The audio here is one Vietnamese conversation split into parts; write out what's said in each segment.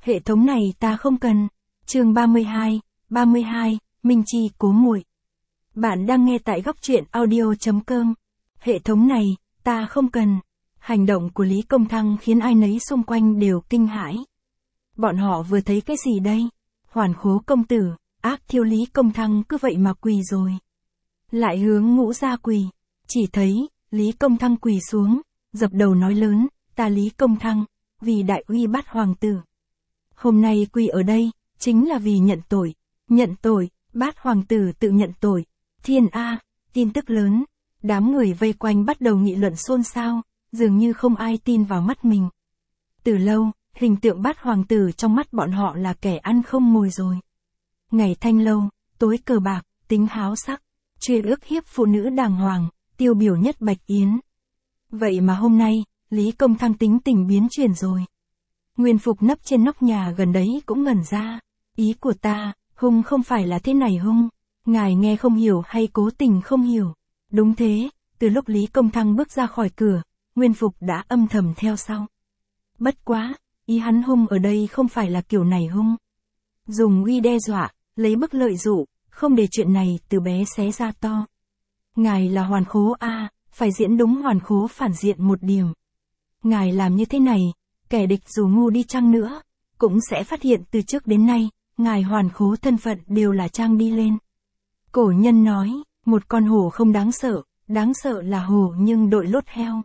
Hệ thống này ta không cần. Chương 32, Minh Chi cố muội. Bạn đang nghe tại góc truyện audio.com. Hệ thống này, ta không cần. Hành động của Lý Công Thăng khiến ai nấy xung quanh đều kinh hãi. Bọn họ vừa thấy cái gì đây? Hoàn Khố công tử, ác thiêu Lý Công Thăng cứ vậy mà quỳ rồi. Lại hướng Ngũ gia quỳ. Chỉ thấy, Lý Công Thăng quỳ xuống, dập đầu nói lớn, ta Lý Công Thăng, vì đại uy Bát hoàng tử. Hôm nay quỳ ở đây, chính là vì nhận tội. Nhận tội, Bát hoàng tử tự nhận tội. Thiên A, tin tức lớn. Đám người vây quanh bắt đầu nghị luận xôn xao, dường như không ai tin vào mắt mình. Từ lâu, hình tượng Bát hoàng tử trong mắt bọn họ là kẻ ăn không ngồi rồi. Ngày thanh lâu, tối cờ bạc, tính háo sắc, chuyên ước hiếp phụ nữ đàng hoàng, tiêu biểu nhất Bạch Yến. Vậy mà hôm nay, Lý Công Thăng tính tình biến chuyển rồi. Nguyên Phục nấp trên nóc nhà gần đấy cũng ngẩn ra. Ý của ta, Hung không phải là thế này Hung. Ngài nghe không hiểu hay cố tình không hiểu. Đúng thế, từ lúc Lý Công Thăng bước ra khỏi cửa, Nguyên Phục đã âm thầm theo sau. Bất quá, ý hắn Hung ở đây không phải là kiểu này Hung. Dùng uy đe dọa, lấy bức lợi dụ, không để chuyện này từ bé xé ra to. Ngài là Hoàn Khố A, phải diễn đúng Hoàn Khố phản diện một điểm. Ngài làm như thế này, kẻ địch dù ngu đi chăng nữa, cũng sẽ phát hiện từ trước đến nay, ngài Hoàn Khố thân phận đều là trang đi lên. Cổ nhân nói, một con hổ không đáng sợ là hổ nhưng đội lốt heo.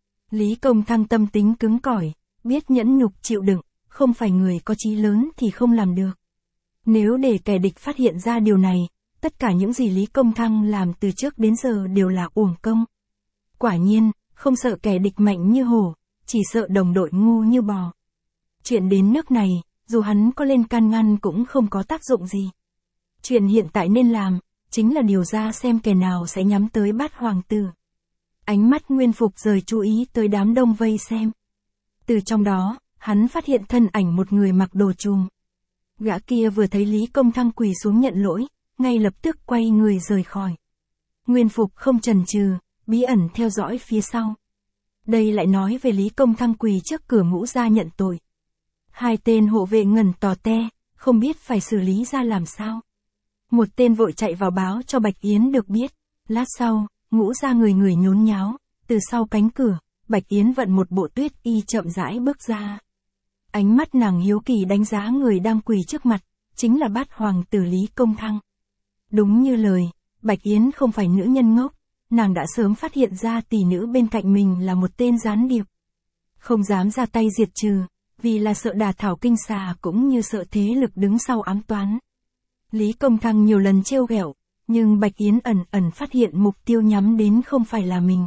Lý Công Thăng tâm tính cứng cỏi, biết nhẫn nhục chịu đựng, không phải người có chí lớn thì không làm được. Nếu để kẻ địch phát hiện ra điều này, tất cả những gì Lý Công Thăng làm từ trước đến giờ đều là uổng công. Quả nhiên, không sợ kẻ địch mạnh như hổ, chỉ sợ đồng đội ngu như bò. Chuyện đến nước này, dù hắn có lên can ngăn cũng không có tác dụng gì. Chuyện hiện tại nên làm, chính là điều ra xem kẻ nào sẽ nhắm tới Bát hoàng tử. Ánh mắt Nguyên Phục rời chú ý tới đám đông vây xem. Từ trong đó, hắn phát hiện thân ảnh một người mặc đồ trùm. Gã kia vừa thấy Lý Công Thăng quỳ xuống nhận lỗi, ngay lập tức quay người rời khỏi. Nguyên Phục không chần chừ, bí ẩn theo dõi phía sau. Đây lại nói về Lý Công Thăng quỳ trước cửa Ngũ gia nhận tội. Hai tên hộ vệ ngẩn tò te, không biết phải xử lý ra làm sao. Một tên vội chạy vào báo cho Bạch Yến được biết. Lát sau, Ngũ gia người nhốn nháo, từ sau cánh cửa, Bạch Yến vận một bộ tuyết y chậm rãi bước ra. Ánh mắt nàng hiếu kỳ đánh giá người đang quỳ trước mặt, chính là Bát hoàng tử Lý Công Thăng. Đúng như lời, Bạch Yến không phải nữ nhân ngốc, nàng đã sớm phát hiện ra tỷ nữ bên cạnh mình là một tên gián điệp. Không dám ra tay diệt trừ, vì là sợ đả thảo kinh xà cũng như sợ thế lực đứng sau ám toán. Lý Công Thăng nhiều lần trêu ghẹo, nhưng Bạch Yến ẩn phát hiện mục tiêu nhắm đến không phải là mình.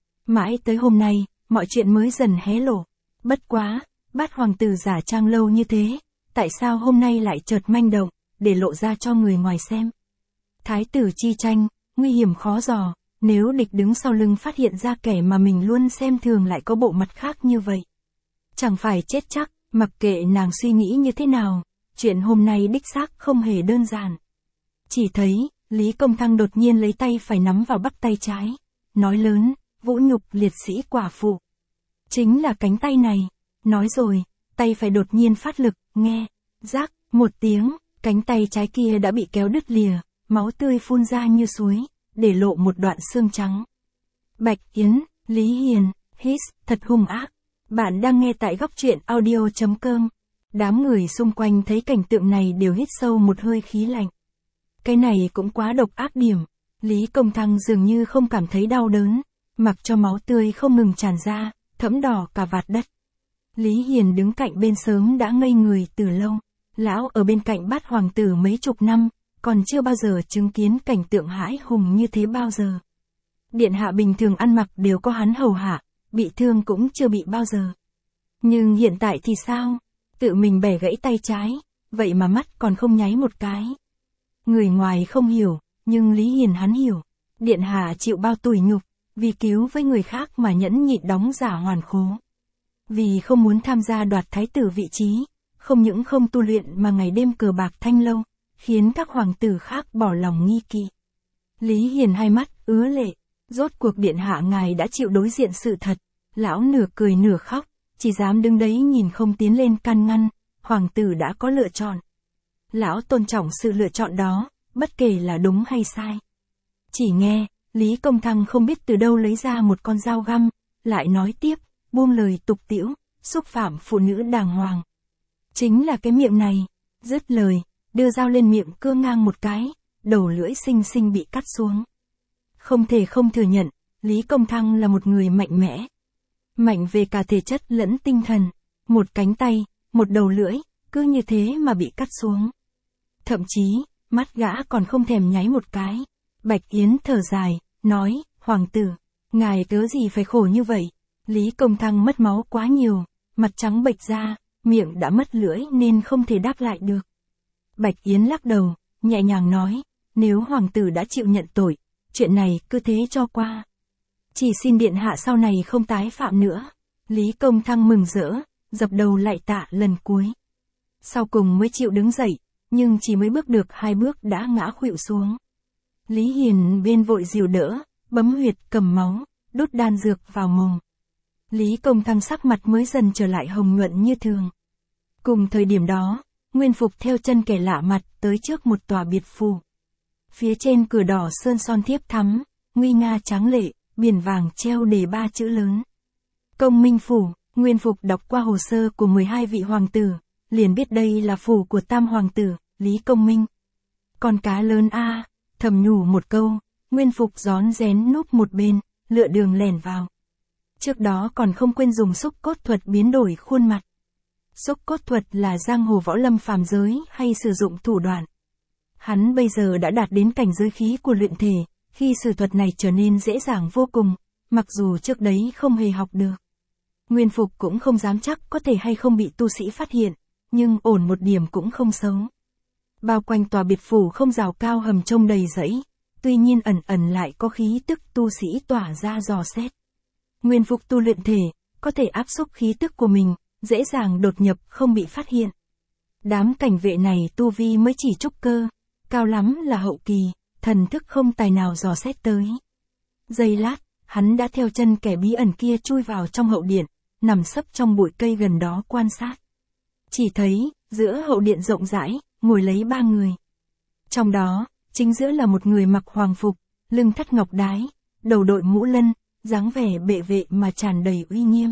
Mãi tới hôm nay, mọi chuyện mới dần hé lộ. Bất quá, Bát hoàng tử giả trang lâu như thế, tại sao hôm nay lại chợt manh động, để lộ ra cho người ngoài xem. Thái tử chi tranh, nguy hiểm khó dò, nếu địch đứng sau lưng phát hiện ra kẻ mà mình luôn xem thường lại có bộ mặt khác như vậy. Chẳng phải chết chắc, mặc kệ nàng suy nghĩ như thế nào, chuyện hôm nay đích xác không hề đơn giản. Chỉ thấy, Lý Công Thăng đột nhiên lấy tay phải nắm vào bắp tay trái, nói lớn, vũ nhục liệt sĩ quả phụ. Chính là cánh tay này, nói rồi, tay phải đột nhiên phát lực, nghe, rác, một tiếng, cánh tay trái kia đã bị kéo đứt lìa, máu tươi phun ra như suối, để lộ một đoạn xương trắng. Bạch Yến, Lý Hiền, hít, thật hung ác. Bạn đang nghe tại góc truyện audio.com. Đám người xung quanh thấy cảnh tượng này đều hít sâu một hơi khí lạnh. Cái này cũng quá độc ác điểm. Lý Công Thăng dường như không cảm thấy đau đớn, mặc cho máu tươi không ngừng tràn ra, thẫm đỏ cả vạt đất. Lý Hiền đứng cạnh bên sớm đã ngây người từ lâu. Lão ở bên cạnh Bát hoàng tử mấy chục năm, còn chưa bao giờ chứng kiến cảnh tượng hãi hùng như thế bao giờ. Điện hạ bình thường ăn mặc đều có hắn hầu hạ, bị thương cũng chưa bị bao giờ. Nhưng hiện tại thì sao? Tự mình bẻ gãy tay trái, vậy mà mắt còn không nháy một cái. Người ngoài không hiểu, nhưng Lý Hiền hắn hiểu. Điện hạ chịu bao tủi nhục, vì cứu với người khác mà nhẫn nhịn đóng giả Hoàn Khố. Vì không muốn tham gia đoạt thái tử vị trí, không những không tu luyện mà ngày đêm cờ bạc thanh lâu, khiến các hoàng tử khác bỏ lòng nghi kỵ. Lý Hiền hai mắt ứa lệ, rốt cuộc điện hạ ngài đã chịu đối diện sự thật. Lão nửa cười nửa khóc, chỉ dám đứng đấy nhìn không tiến lên can ngăn, hoàng tử đã có lựa chọn. Lão tôn trọng sự lựa chọn đó, bất kể là đúng hay sai. Chỉ nghe, Lý Công Thăng không biết từ đâu lấy ra một con dao găm, lại nói tiếp, buông lời tục tĩu, xúc phạm phụ nữ đàng hoàng. Chính là cái miệng này, dứt lời, đưa dao lên miệng cưa ngang một cái, đầu lưỡi xinh xinh bị cắt xuống. Không thể không thừa nhận, Lý Công Thăng là một người mạnh mẽ. Mạnh về cả thể chất lẫn tinh thần, một cánh tay, một đầu lưỡi, cứ như thế mà bị cắt xuống. Thậm chí, mắt gã còn không thèm nháy một cái. Bạch Yến thở dài, nói, hoàng tử, ngài cớ gì phải khổ như vậy? Lý Công Thăng mất máu quá nhiều, mặt trắng bệch ra, miệng đã mất lưỡi nên không thể đáp lại được. Bạch Yến lắc đầu, nhẹ nhàng nói, nếu hoàng tử đã chịu nhận tội, chuyện này cứ thế cho qua. Chỉ xin điện hạ sau này không tái phạm nữa. Lý Công Thăng mừng rỡ, dập đầu lạy tạ lần cuối. Sau cùng mới chịu đứng dậy, nhưng chỉ mới bước được 2 bước đã ngã khuỵu xuống. Lý Hiền bên vội dìu đỡ, bấm huyệt cầm máu, đút đan dược vào mồm. Lý Công Thăng sắc mặt mới dần trở lại hồng nhuận như thường. Cùng thời điểm đó, Nguyên Phục theo chân kẻ lạ mặt tới trước một tòa biệt phủ. Phía trên cửa đỏ sơn son thiếp thắm, nguy nga tráng lệ, biển vàng treo đề 3 chữ lớn. Công Minh Phủ. Nguyên Phục đọc qua hồ sơ của 12 vị hoàng tử, liền biết đây là phủ của tam hoàng tử, Lý Công Minh. Con cá lớn a, thầm nhủ một câu, Nguyên Phục rón rén núp một bên, lựa đường lẻn vào. Trước đó còn không quên dùng xúc cốt thuật biến đổi khuôn mặt. Xúc cốt thuật là giang hồ võ lâm phàm giới hay sử dụng thủ đoạn. Hắn bây giờ đã đạt đến cảnh giới khí của luyện thể, khi sử thuật này trở nên dễ dàng vô cùng, mặc dù trước đấy không hề học được. Nguyên Phục cũng không dám chắc có thể hay không bị tu sĩ phát hiện, nhưng ổn một điểm cũng không xấu. Bao quanh tòa biệt phủ không rào cao hầm trông đầy rẫy, tuy nhiên ẩn ẩn lại có khí tức tu sĩ tỏa ra dò xét. Nguyên Phục tu luyện thể, có thể áp xúc khí tức của mình, dễ dàng đột nhập không bị phát hiện. Đám cảnh vệ này tu vi mới chỉ trúc cơ, cao lắm là hậu kỳ, thần thức không tài nào dò xét tới. Giây lát, hắn đã theo chân kẻ bí ẩn kia chui vào trong hậu điện, nằm sấp trong bụi cây gần đó quan sát. Chỉ thấy, giữa hậu điện rộng rãi, ngồi lấy 3 người. Trong đó, chính giữa là một người mặc hoàng phục, lưng thắt ngọc đái, đầu đội mũ lân, dáng vẻ bệ vệ mà tràn đầy uy nghiêm.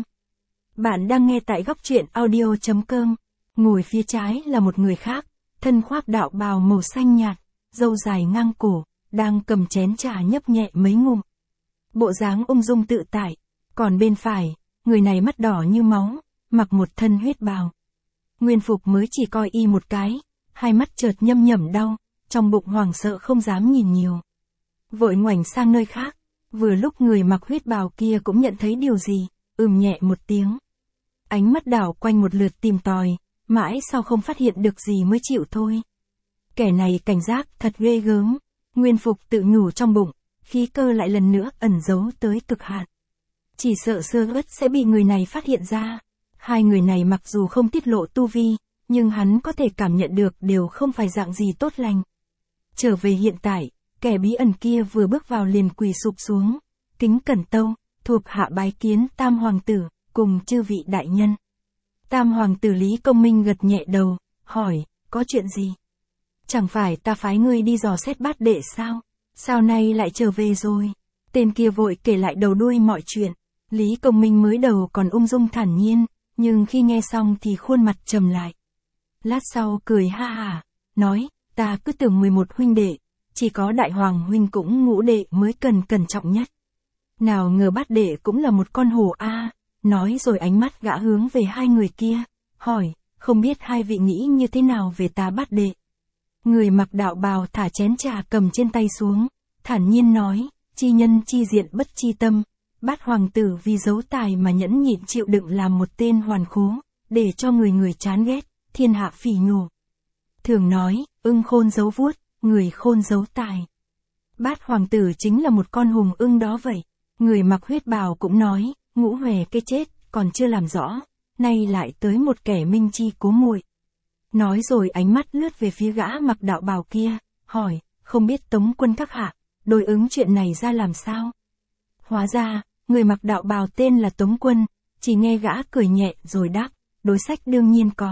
Bạn đang nghe tại góc truyện audio.com. Ngồi phía trái là một người khác, thân khoác đạo bào màu xanh nhạt, râu dài ngang cổ, đang cầm chén trà nhấp nhẹ mấy ngụm. Bộ dáng ung dung tự tại. Còn bên phải, người này mắt đỏ như máu, mặc một thân huyết bào. Nguyên Phục mới chỉ coi y một cái, hai mắt chợt nhâm nhẩm đau, trong bụng hoảng sợ không dám nhìn nhiều. Vội ngoảnh sang nơi khác, vừa lúc người mặc huyết bào kia cũng nhận thấy điều gì, nhẹ một tiếng. Ánh mắt đảo quanh một lượt tìm tòi, mãi sau không phát hiện được gì mới chịu thôi. Kẻ này cảnh giác thật ghê gớm, Nguyên Phục tự nhủ trong bụng, khí cơ lại lần nữa ẩn giấu tới cực hạn. Chỉ sợ sơ suất sẽ bị người này phát hiện ra. Hai người này mặc dù không tiết lộ tu vi, nhưng hắn có thể cảm nhận được đều không phải dạng gì tốt lành. Trở về hiện tại, kẻ bí ẩn kia vừa bước vào liền quỳ sụp xuống, kính cẩn tâu, thuộc hạ bái kiến tam hoàng tử, cùng chư vị đại nhân. Tam hoàng tử Lý Công Minh gật nhẹ đầu, hỏi, có chuyện gì? Chẳng phải ta phái ngươi đi dò xét bát đệ sao? Sao nay lại trở về rồi? Tên kia vội kể lại đầu đuôi mọi chuyện. Lý Công Minh mới đầu còn ung dung thản nhiên, nhưng khi nghe xong thì khuôn mặt trầm lại. Lát sau cười ha hả, nói, ta cứ tưởng 11 huynh đệ, chỉ có đại hoàng huynh cũng ngũ đệ mới cần cẩn trọng nhất. Nào ngờ bát đệ cũng là một con hổ a. Nói rồi ánh mắt gã hướng về hai người kia, hỏi, không biết hai vị nghĩ như thế nào về ta bát đệ. Người mặc đạo bào thả chén trà cầm trên tay xuống, thản nhiên nói, chi nhân chi diện bất chi tâm. Bát hoàng tử vì giấu tài mà nhẫn nhịn chịu đựng làm một tên hoàn khố, để cho người người chán ghét, thiên hạ phỉ nhổ. Thường nói, ưng khôn giấu vuốt, người khôn giấu tài. Bát hoàng tử chính là một con hùng ưng đó vậy. Người mặc huyết bào cũng nói, ngũ huề cái chết, còn chưa làm rõ, nay lại tới một kẻ minh chi cố muội. Nói rồi ánh mắt lướt về phía gã mặc đạo bào kia, hỏi, không biết Tống quân các hạ, đối ứng chuyện này ra làm sao? Hóa ra, người mặc đạo bào tên là Tống Quân, chỉ nghe gã cười nhẹ rồi đáp, đối sách đương nhiên có,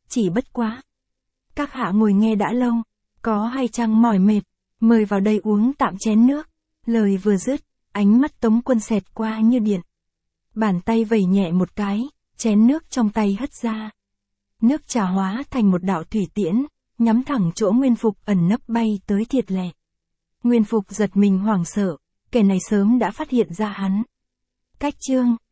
chỉ bất quá. Các hạ ngồi nghe đã lâu, có hay chăng mỏi mệt, mời vào đây uống tạm chén nước. Lời vừa dứt, ánh mắt Tống Quân xẹt qua như điện. Bàn tay vẩy nhẹ một cái, chén nước trong tay hất ra. Nước trà hóa thành một đạo thủy tiễn, nhắm thẳng chỗ Nguyên Phục ẩn nấp bay tới thiệt lẹ. Nguyên Phục giật mình hoảng sợ, kẻ này sớm đã phát hiện ra hắn. Cách chương